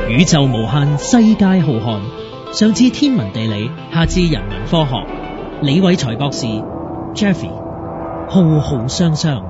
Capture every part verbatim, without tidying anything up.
宇宙無限，世界浩瀚，上至天文地理，下至人文科學。李偉才博士 Jeffrey 浩浩湯湯。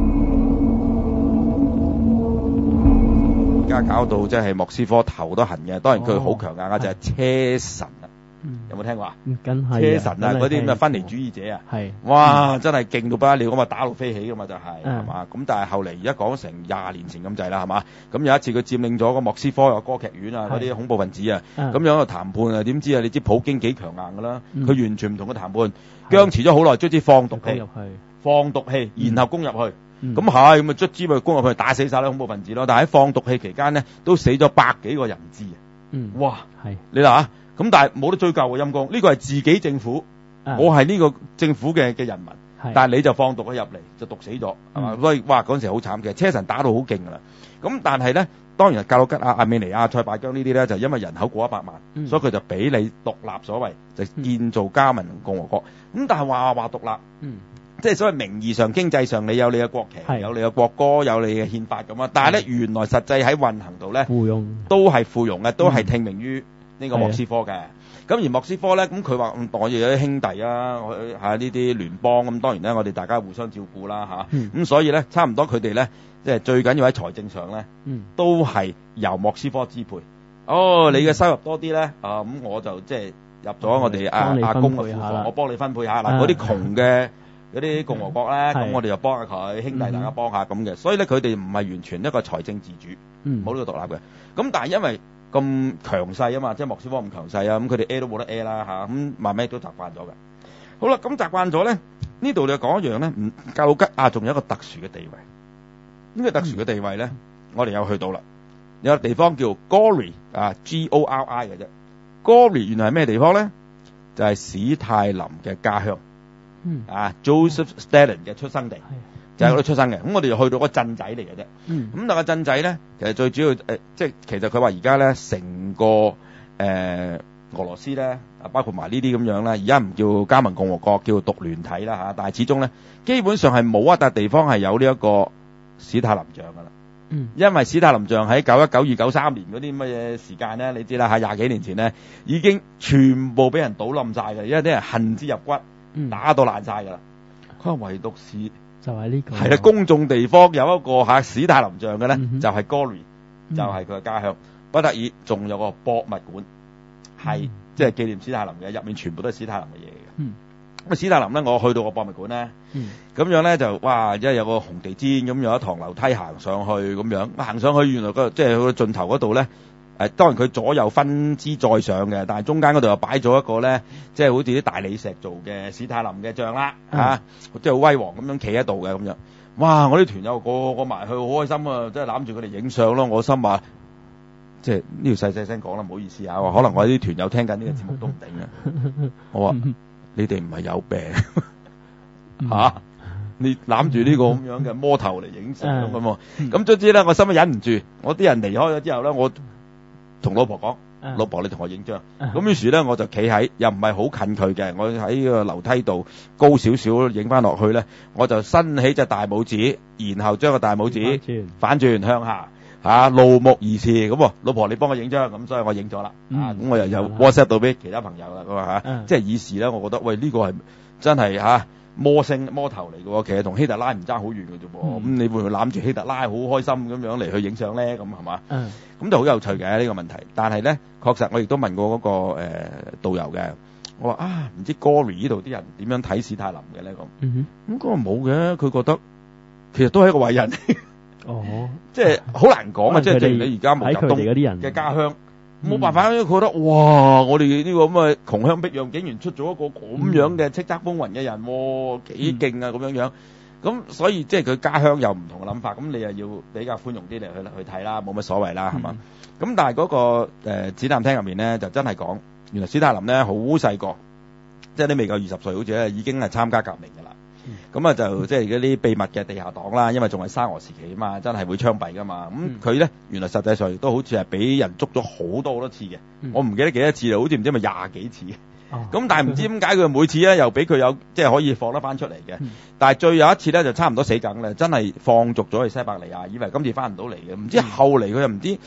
而家搞到即係莫斯科頭都痕嘅，當然佢好強硬嘅就係車神啊！有冇聽過啊？ 梗係車神啊，嗰啲咁嘅分離主義者啊， 係哇，真係勁到不得了咁啊，打到飛起噶嘛就係係嘛？咁嗯但係後嚟而家講成廿年前咁滯啦，係嘛？咁有一次佢佔領咗個莫斯科有歌劇院啊，嗰啲恐怖分子啊， 嗯咁樣個談判啊，點知啊？你知普京幾強硬噶啦， 嗯佢完全唔同佢談判，僵持咗好耐，卒之放毒氣入，去， 放毒氣，然後攻入去。 嗯咁係咁啊，卒之咪攻入去打死晒啲恐怖分子咯。但係喺放毒氣期間呢，都死咗百幾個人質啊！ 嗯， 哇， 係你睇下，咁但係冇得追究喎，陰公。呢個係自己政府， 啊我係呢個政府嘅嘅人民， 係但係你就放毒咗入嚟，就毒死咗，係嘛？ 嗯所以哇嗰陣時好慘嘅，車臣打到好勁噶啦。咁但係咧，當然格魯吉亞、阿美尼亞、塞拜疆呢啲咧，就因為人口過一百萬， 嗯所以佢就俾你獨立所謂，就建造加盟共和國。咁但係話話獨立。 嗯即係所謂名義上、經濟上，你有你嘅國旗， 係有你嘅國歌，有你嘅憲法咁啊。但係咧，原來實際喺運行度咧， 附庸都係附庸嘅，都係聽命於呢個莫斯科嘅。 嗯咁而莫斯科咧，咁佢話：嗯，我哋有啲兄弟啊，係呢啲聯邦咁，當然咧，我哋大家互相照顧啦嚇。咁、 嗯所以咧，差唔多佢哋咧，即係最緊要喺財政上咧， 嗯都係由莫斯科支配。哦，你嘅收入多啲咧，啊咁我就即係入咗我哋阿幫你阿公嘅庫分配下啦房，我幫你分配下嗱， 啊嗰啲窮嘅。嗰啲共和國咧，咁係我哋就幫下佢，兄弟大家幫下咁嘅，所以咧佢哋唔係完全一個財政自主， 嗯冇呢個獨立嘅。咁但係因為咁強勢啊嘛，即係莫斯科咁強勢啊，咁佢哋 A 都冇得 A 啦嚇，咁慢慢都習慣咗嘅。好啦，咁習慣咗咧，呢度就講一樣咧，唔格魯吉亞仲有一個特殊嘅地位。呢、個特殊嘅地位咧，我哋有去到啦，有個地方叫 Gori 啊 ，G O R I 嘅啫。Gori 原來係咩地方咧？就係、史泰林嘅家鄉。 嗯啊 ，Joseph Stalin 嘅出生地係就喺嗰度出生嘅，咁我哋就去到個鎮仔嚟嘅啫。 嗯咁但個鎮仔咧，其實最主要誒、呃，即係其實佢話而家咧成個誒、呃、俄羅斯咧，啊包括埋呢啲咁樣咧，而家唔叫加盟共和國，叫獨聯體啦嚇，但係始終咧基本上係冇一笪地方係有呢一個史泰林像噶啦。 嗯因為史泰林像喺九一九二九三年嗰啲乜嘢時間咧，你知啦嚇，廿幾年前咧已經全部俾人倒冧晒嘅，因為啲人恨之入骨。 嗯打到爛晒㗎啦！佢話唯獨是就係呢個係啦，公眾地方有一個嚇史泰林像嘅咧， 嗯哼就係 Gori， 嗯就係佢嘅家鄉。不得已仲有個博物館，係嗯即係紀念史泰林嘅，入面全部都係史泰林嘅嘢嘅。 嗯咁啊，史泰林咧，我去到個博物館咧， 嗯咁樣咧就哇，即係有個紅地氈，咁有一堂樓梯行上去咁樣，行上去原來個即係佢個盡頭嗰度咧。誒當然佢左右分支再上嘅，但係中間嗰度又擺咗一個咧，即係好似啲大理石做嘅史泰林嘅像啦，嚇、 嗯啊，即係好威煌咁樣企喺度嘅咁樣。哇！我啲團友個個埋去好開心啊，即係攬住佢哋影相咯。我心話，即係呢條細細聲講啦，唔好意思啊，可能我啲團友聽緊呢個節目都唔定啊。我話你哋唔係有病嚇、啊？你攬住呢個咁樣嘅魔頭嚟影相咁喎。咁總之咧，我心都忍唔住，我啲人離開咗之後咧，我同老婆講， 嗯老婆你同我影張。 嗯咁於是咧，我就企喺又唔係好近佢嘅，我喺個樓梯度高少少影翻落去咧，我就伸起隻大拇指，然後將個大拇指反轉向下，嚇怒目而視咁喎。老婆你幫我影張，咁所以我影咗啦。 嗯啊，咁我又有 WhatsApp 到俾其他朋友啦。佢話嚇， 嗯即係以示咧，我覺得喂呢個係真係嚇。魔星魔頭嚟嘅喎，其實同希特拉唔爭好遠嘅啫噃。咁、 嗯、 你會唔會攬住希特拉好開心咁樣嚟去影相咧？咁係嘛？咁、 嗯、 就好有趣嘅呢、這個問題。但係咧，確實我亦都問過嗰、那個誒、呃、導遊嘅。我話啊，唔知 Gori 呢度啲人點樣睇史泰林嘅咧？咁嗯咁嗰個冇嘅，佢覺得其實都係一個偉人。 哦， 即係好難講啊！即係正如你而家毛澤東啲人嘅家鄉。冇辦法，佢覺得哇！我哋呢個咁嘅窮鄉僻壤，竟然出咗一個咁樣嘅叱咤風雲嘅人，幾勁啊！咁樣樣，咁所以即係佢家鄉有唔同嘅諗法，咁你又要比較寬容啲嚟去去睇啦，冇乜所謂啦，係嘛？咁但係嗰個誒展覽廳入面咧，就真係講原來史泰林咧好細個，即係你未夠二十歲，好似咧已經係參加革命㗎啦。咁啊就即係嗰啲秘密嘅地下黨啦，因為仲係沙俄時期啊嘛，真係會槍斃噶嘛。咁佢咧原來實際上亦都好似係俾人捉咗好多好多次嘅， 嗯、 我唔記得幾多次啦，好似唔知咪廿幾次。咁、 哦、 但係唔知點解佢每次咧又俾佢有即係可以放得翻出嚟嘅。嗯、但係最有一次咧就差唔多死梗啦，真係放逐咗去西伯利亞，以為今次翻唔到嚟嘅。唔知後嚟佢又唔知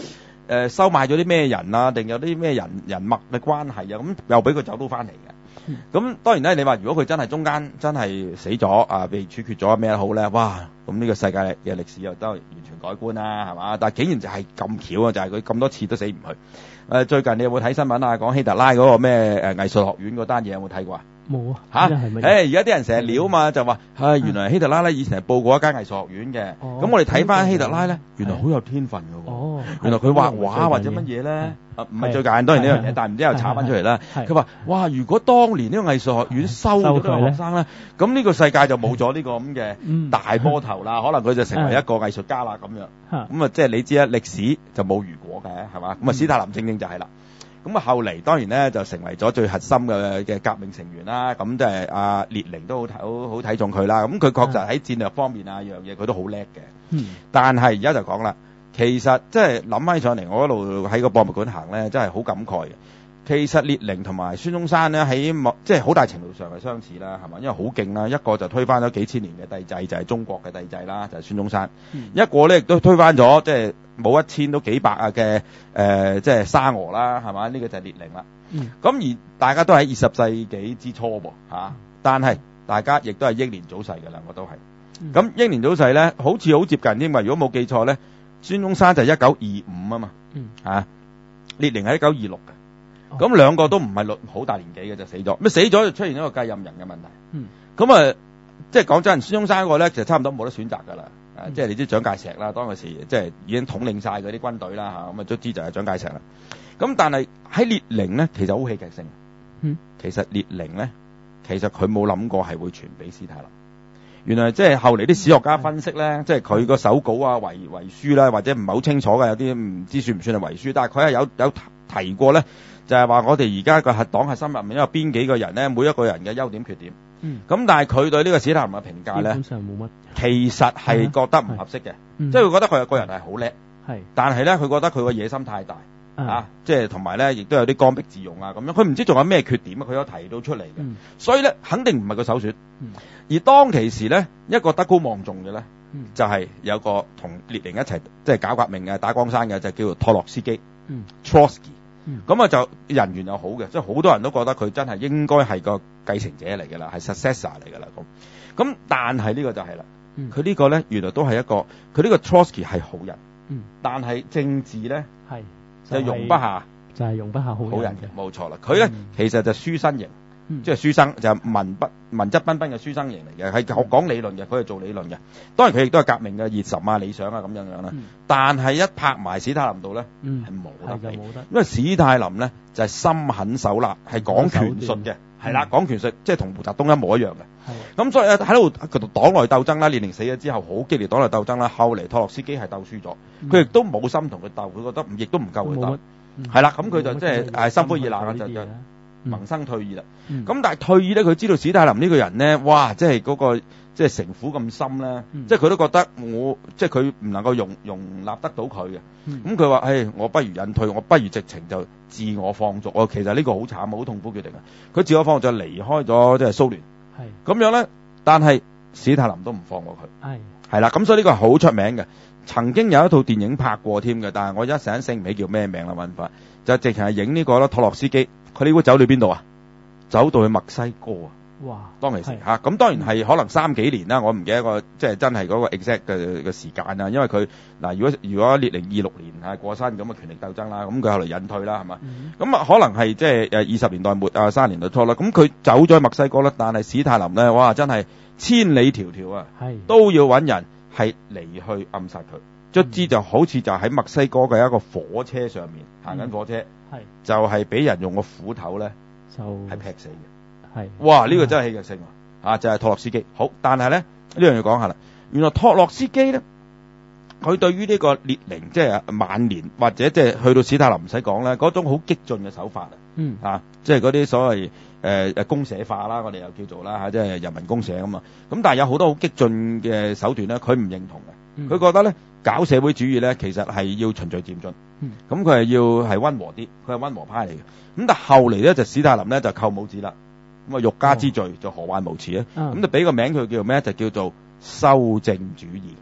誒收買咗啲咩人啊，定有啲咩人人脈嘅關係啊，咁又俾佢走到翻嚟嘅。咁、嗯、當然咧，你話如果佢真係中間真係死咗啊，被處決咗咩好咧？哇！咁呢個世界嘅歷史又都完全改觀啦，係嘛？但係竟然就係咁巧啊，就係佢咁多次都死唔去。誒、呃，最近你有冇睇新聞啊？講希特拉嗰個咩誒藝術學院嗰單嘢有冇睇過啊？ 冇啊！ 嚇！ 係乜嘢？ 誒而家啲人成日撩嘛，就話唉、哎，原來希特拉咧以前係報過一間藝術學院嘅。咁、哦、我哋睇翻希特拉咧，原來好有天分嘅喎。哦，原來佢畫畫或者乜嘢咧？啊，唔係最近當然呢樣嘢，但係唔知又炒翻出嚟啦。佢話：哇！如果當年呢個藝術學院收咗呢個學生咧，咁呢個世界就冇咗呢個咁嘅大波頭啦。可能佢就成為一個藝術家啦咁樣。咁啊，即係你知啦，歷史就冇如果嘅，係嘛？咁啊，史太林正正就係啦。咁啊，後嚟當然咧就成為咗最核心嘅嘅革命成員啦。咁即係阿列寧都好好好睇重佢啦。咁佢確實喺戰略方面啊樣嘢佢都好叻嘅。嗯。但係而家就講啦，其實即係諗起上嚟，我一路喺個博物館行咧，真係好感慨嘅。其實列寧同埋孫中山咧喺某即係好大程度上係相似啦，係嘛？因為好勁啦，一個就推翻咗幾千年嘅帝制，就係、是、中國嘅帝制啦，就係、是、孫中山。嗯、一個咧亦都推翻咗即係冇一千都幾百啊嘅誒，即係沙俄啦，係嘛？呢、這個就係列寧啦。咁、嗯、而大家都喺二十世紀之初噃嚇、啊，但係大家亦都係英年早逝嘅，兩個都係。咁、嗯、英年早逝咧，好似好接近添嘛。如果冇記錯咧，孫中山就係一九二五啊嘛，嚇、嗯啊，列寧係一九二六嘅。咁、哦、兩個都唔係好大年紀嘅就死咗，咁死咗就出現一個繼任人嘅問題。嗯，咁啊，即係講真，孫中山嗰個咧就差唔多冇得選擇㗎啦。嗯、即係你知蔣介石啦，當嗰時即係已經統領晒嗰啲軍隊啦嚇，咁啊卒之就係蔣介石啦。咁但係喺列寧咧，其實好戲劇性。嗯，其實列寧咧，其實佢冇諗過係會傳俾史太林。原來即係後嚟啲史學家分析咧，嗯、即係佢個手稿啊、遺遺書啦，或者唔係好清楚嘅，有啲唔知算唔算係遺書，但係佢係有有提過咧。就係、是、話我哋而家個核黨核心入面有邊幾個人咧，每一個人嘅優點缺點。嗯。咁但係佢對呢個史太林嘅評價咧，基本上冇乜。其實係覺得唔合適嘅，即係佢覺得佢個人係好叻。係。但係咧，佢覺得佢個野心太大。嗯、啊。即係同埋咧，亦都有啲剛愎自用啊咁樣。佢唔知仲有咩缺點啊？佢有提到出嚟嘅。嗯。所以咧，肯定唔係個首選。嗯。而當其時咧，一個德高望重嘅咧，嗯、就係有個同列寧一齊即係搞革命嘅打江山嘅，就叫做托洛斯基。嗯。Trotsky。咁啊、嗯、就人緣又好嘅，即係好多人都覺得佢真係應該係個繼承者嚟㗎啦，係 successor 嚟㗎啦咁。咁但係呢個就係啦，佢、嗯、呢個咧原來都係一個，佢呢個 Trotsky 係好人，嗯、但係政治咧係就容不下，就係、是、容不下好人嘅，冇錯啦。佢咧、嗯、其實就書生型。嗯、即係書生就係、是、文不文質彬彬嘅書生型嚟嘅，係講講理論嘅，佢係做理論嘅。當然佢亦都係革命嘅熱忱啊、理想啊咁樣樣啦。嗯、但係一拍埋史太林度咧，係冇、嗯、得比，因為史太林咧就係、是、心狠手辣，係講權術嘅，係啦，講權術即係同毛澤東一模一樣嘅。咁所以喺度黨內鬥爭啦，列寧死咗之後好激烈黨內鬥爭啦，後嚟托洛斯基係鬥輸咗，佢亦都冇心同佢鬥，佢覺得亦都唔夠佢鬥，係啦，咁佢就即係誒心灰意冷就就。萌生退意啦，咁、嗯、但係退意咧，佢知道史太林呢個人咧，哇，即係嗰、那個即係城府咁深咧，嗯、即係佢都覺得我即係佢唔能夠容容納得到佢嘅，咁佢話，誒，我不如隱退，我不如直情就自我放逐，我其實呢個好慘，好痛苦決定啊！佢自我放逐就離開咗即係蘇聯，係咁樣咧，但係史太林都唔放過佢，係係啦，咁所以呢個係好出名嘅，曾經有一套電影拍過添嘅，但係我一時醒唔起叫咩名啦，揾法就直情係影呢個咯，托洛斯基。佢呢會走到邊度啊？走到去墨西哥啊！哇！當其時嚇，咁、啊、當然係可能三幾年啦，我唔記得個即係真係嗰個 exact 嘅嘅時間啊。因為佢嗱，如果如果列寧二六年係過身咁嘅權力鬥爭啦，咁佢後嚟隱退啦，係嘛？咁啊、嗯、可能係即係誒二十年代末啊，三十年代初啦。咁佢走咗去墨西哥啦，但係史太林咧，哇！真係千里迢迢啊，都要揾人係嚟去暗殺佢。卒之就好似就喺墨西哥嘅一個火車上面行緊火車。嗯係就係俾人用個斧頭咧，就係劈死嘅。係哇，呢、這個真係戲劇性啊！啊，就係、是、托洛斯基。好，但係咧呢樣要講下啦。原來托洛斯基咧，佢對於呢個列寧即係晚年或者即係去到史太林唔使講咧，嗰種好激進嘅手法啊。嗯啊，即係嗰啲所謂誒誒公社化啦，我哋又叫做啦嚇，即係人民公社咁嘛。咁但係有好多好激進嘅手段咧，佢唔認同嘅。佢、嗯、覺得咧搞社會主義咧，其實係要循序漸進。咁佢係要係溫和啲，佢係溫和派嚟嘅。咁但係後嚟咧就史太林咧就扣帽子啦。咁啊欲加之罪就何患無辭啊。咁、嗯、就俾個名佢叫做咩？就叫做修正主義。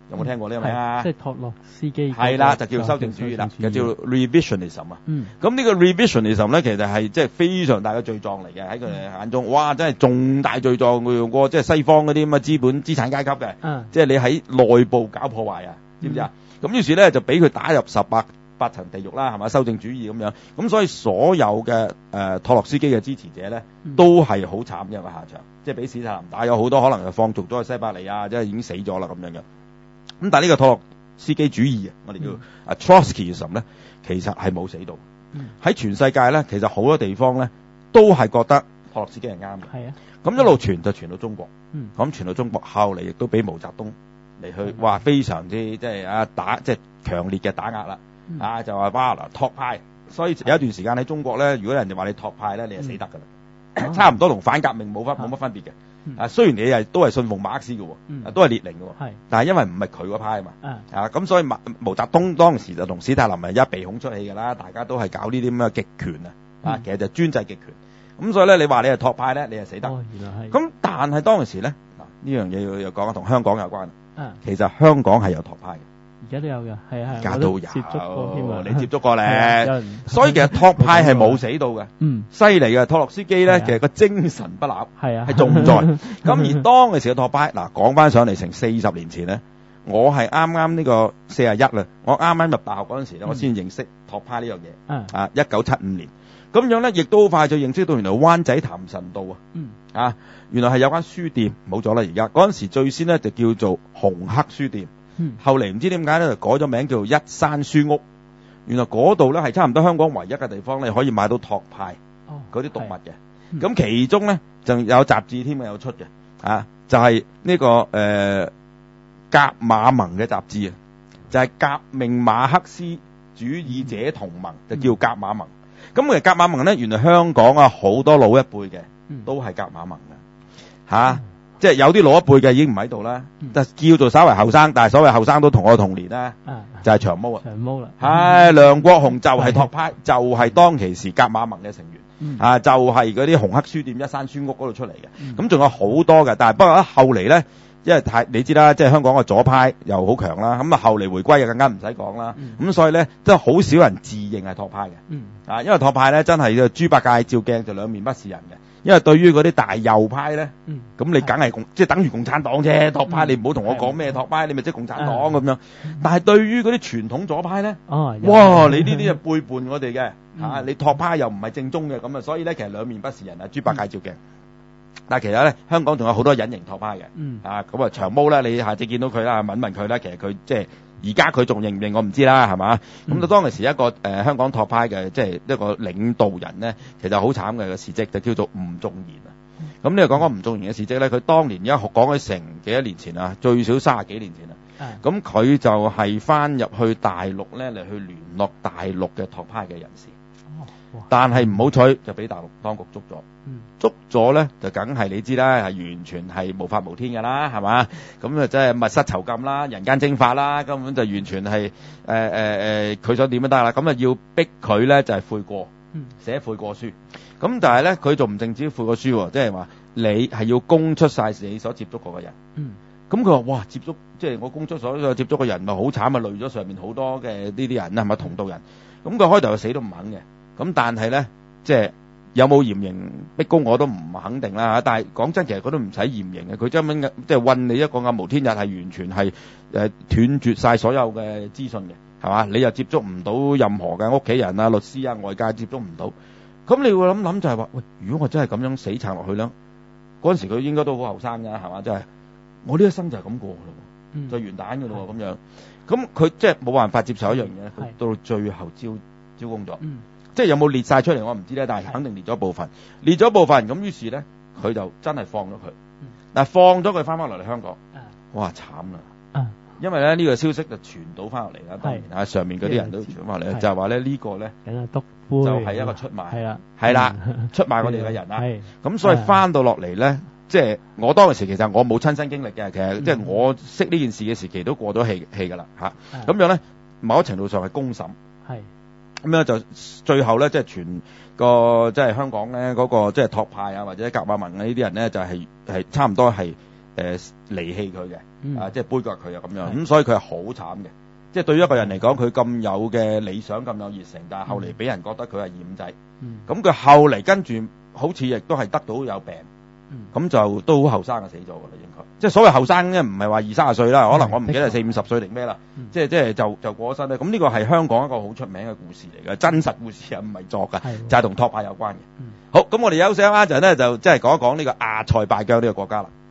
有冇聽過呢個名啊？ 即係托洛斯基係啦，就叫修正主義啦，就叫 revisionism 啊。 嗯， 咁呢個 revisionism 咧，其實係即係非常大嘅罪狀嚟嘅，喺佢哋眼中，哇！真係重大罪狀，佢用過即係西方嗰啲咁嘅資本資產階級嘅， 嗯， 即係你喺內部搞破壞啊，知唔知啊？咁、嗯、於是咧就俾佢打入十八八層地獄啦，係嘛？修正主義咁樣，咁所以所有嘅誒、呃、托洛斯基嘅支持者咧，都係好慘嘅一個下場，即係俾史太林打，有好多可能係放逐咗去西伯利亞，即係已經死咗啦咁樣嘅。咁但係呢個托洛斯基主義啊，我哋叫啊 Trotskyism 咧，其實係冇死到。喺、嗯、全世界咧，其實好多地方咧都係覺得托洛斯基係啱嘅。係啊，咁一路傳就傳到中國。嗯，咁傳到中國，後嚟亦都俾毛澤東嚟去話非常之即係啊打即係強烈嘅打壓啦。嗯、啊就話哇嗱托派，所以有一段時間喺中國咧，如果人哋話你托派咧，你係死得㗎啦。嗯、差唔多同反革命冇分冇乜分別嘅。啊，雖然你係都係信奉馬克思嘅，嗯、都係列寧嘅，但係因為唔係佢嗰派啊嘛，嗯、啊咁所以毛毛澤東當時就同史太林係一鼻孔出氣㗎啦，大家都係搞呢啲咁嘅極權啊，嗯、啊其實就專制極權，咁所以咧你話你係托派咧，你係死得，咁、哦、但係當時咧嗱呢樣嘢要又講同香港有關，嗯、其實香港係有托派嘅。而家都有嘅，係啊係，而家都有，接觸過添啊，你接觸過咧，所以其實托派係冇死到嘅，嗯，犀利嘅托洛斯基咧，其實個精神不朽，係啊，係仲在。咁而當嘅時嘅托派，嗱講翻上嚟成四十年前咧，我係啱啱呢個四十一啦，我啱啱入大學嗰陣時咧，我先認識托派呢樣嘢，啊，一九七五年，咁樣咧亦都好快就認識到原來灣仔譚臣道啊，嗯，啊，原來係有間書店冇咗啦，而家嗰陣時最先咧就叫做紅黑書店。嗯、後嚟唔知點解咧就改咗名叫做一山書屋，原來嗰度咧係差唔多香港唯一嘅地方，你可以買到托派嗰啲讀物嘅。咁、嗯、其中咧就有雜誌添有出嘅，啊就係、是、呢、這個誒、呃、革馬盟嘅雜誌啊，就係、是、革命馬克思主義者同盟，嗯、就叫革馬盟。咁其實革馬盟咧，原來香港啊好多老一輩嘅都係革馬盟嘅，吓、啊。嗯即係有啲老一輩嘅已經唔喺度啦，就、嗯、叫做稍為後生，但係所謂後生都同我同年啦，啊、就係長毛啊，長毛啦，係梁國雄就係托派，就係、是、當其時革馬盟嘅成員，嗯、啊就係嗰啲紅黑書店一山書屋嗰度出嚟嘅，咁仲、嗯、有好多嘅，但係不過咧後嚟咧，因為太你知啦，即係香港嘅左派又好強啦，咁啊後嚟回歸就更加唔使講啦，咁、嗯、所以咧即係好少人自認係托派嘅，嗯、啊因為托派咧真係豬八戒照鏡就兩面不是人嘅。因為對於嗰啲大右派咧，咁、嗯、你梗係共即係等於共產黨啫。托派、嗯、你唔好同我講咩托派，你咪即係共產黨咁樣。嗯、但係對於嗰啲傳統左派咧，哦、哇！你呢啲係背叛我哋嘅、嗯啊、你托派又唔係正宗嘅咁啊，所以咧其實兩面不是人啊，豬八戒照鏡。嗯、但係其實咧，香港仲有好多隱形托派嘅，嗯、啊咁啊長毛咧，你下次見到佢啦，問問佢啦，其實佢即係。而家佢仲認唔認我唔知啦，係嘛？咁就、嗯、當其時一個誒、呃、香港托派嘅即係一個領導人咧，其實好慘嘅個事蹟，就叫做吳仲賢啊。咁你又講講吳仲賢嘅事蹟咧？佢當年而家講起成幾多年前啊，最少三十幾年前啊。咁佢、嗯、就係翻入去大陸咧嚟去聯絡大陸嘅托派嘅人士。但係唔好彩就俾大陸當局捉咗，嗯、捉咗咧就梗係你知啦，係完全係無法無天㗎啦，係嘛？咁啊真係密室囚禁啦，人間蒸發啦，根本就完全係誒誒誒，佢、呃呃、想點都得啦。咁啊要逼佢咧就係、是、悔過，寫悔過書。咁但係咧佢仲唔淨止悔過書，即係話你係要供出晒你所接觸過嘅人。咁佢話哇，接觸即係我供出所有接觸嘅人咪好慘啊，累咗上面好多嘅呢啲人啊，係咪同道人？咁佢開頭就死都唔肯嘅。咁但係咧，即係有冇嚴刑逼供我都唔肯定啦嚇。但係講真，其實佢都唔使嚴刑嘅，佢根本即係韞你一個暗無天日，係完全係誒斷絕晒所有嘅資訊嘅，係嘛？你又接觸唔到任何嘅屋企人啊、律師啊、外界接觸唔到。咁你會諗諗就係話，喂，如果我真係咁樣死撐落去咧，嗰陣時佢應該都好後生㗎，係嘛？真係我呢一生就係咁過㗎咯，嗯、就完蛋㗎咯咁樣。咁佢即係冇辦法接受一樣嘢，佢到最後招招供咗。嗯即係有冇列晒出嚟我唔知咧，但係肯定列咗部分，列咗部分咁，於是咧佢就真係放咗佢。嗱、嗯、放咗佢翻返落嚟香港，嗯、哇慘啦！嗯、因為咧呢、呢個消息就傳到翻落嚟啦，當然啊上面嗰啲人都傳翻嚟，就係話咧呢個咧就係一個出賣，係啦，係啦，出賣我哋嘅人啦。咁所以翻到落嚟咧，即係我當時其實我冇親身經歷嘅，其實即係我識呢件事嘅時期都過咗氣氣㗎啦嚇。咁樣咧某一程度上係公審。係。咁樣就最後咧，即係全個即係香港咧嗰個即係托派啊，或者革馬盟呢啲人咧，就係係差唔多係誒離棄佢嘅， 嗯啊即係杯葛佢啊咁樣， 係咁所以佢係好慘嘅。即係對於一個人嚟講，佢咁有嘅理想，咁有熱誠，但係後嚟俾人覺得佢係染仔， 嗯咁佢後嚟跟住好似亦都係得到有病。 嗯咁就都好後生就死咗㗎啦，應該。即係所謂後生咧，唔係話二三十歲啦，可能我唔記得係四五十歲定咩啦。 嗯即係即係就就過咗身咧。咁呢個係香港一個好出名嘅故事嚟嘅，真實故事啊，唔係作㗎，就係同托派有關嘅。 嗯好，咁我哋休息一陣咧，就即係講一講呢個亞塞拜疆呢個國家啦。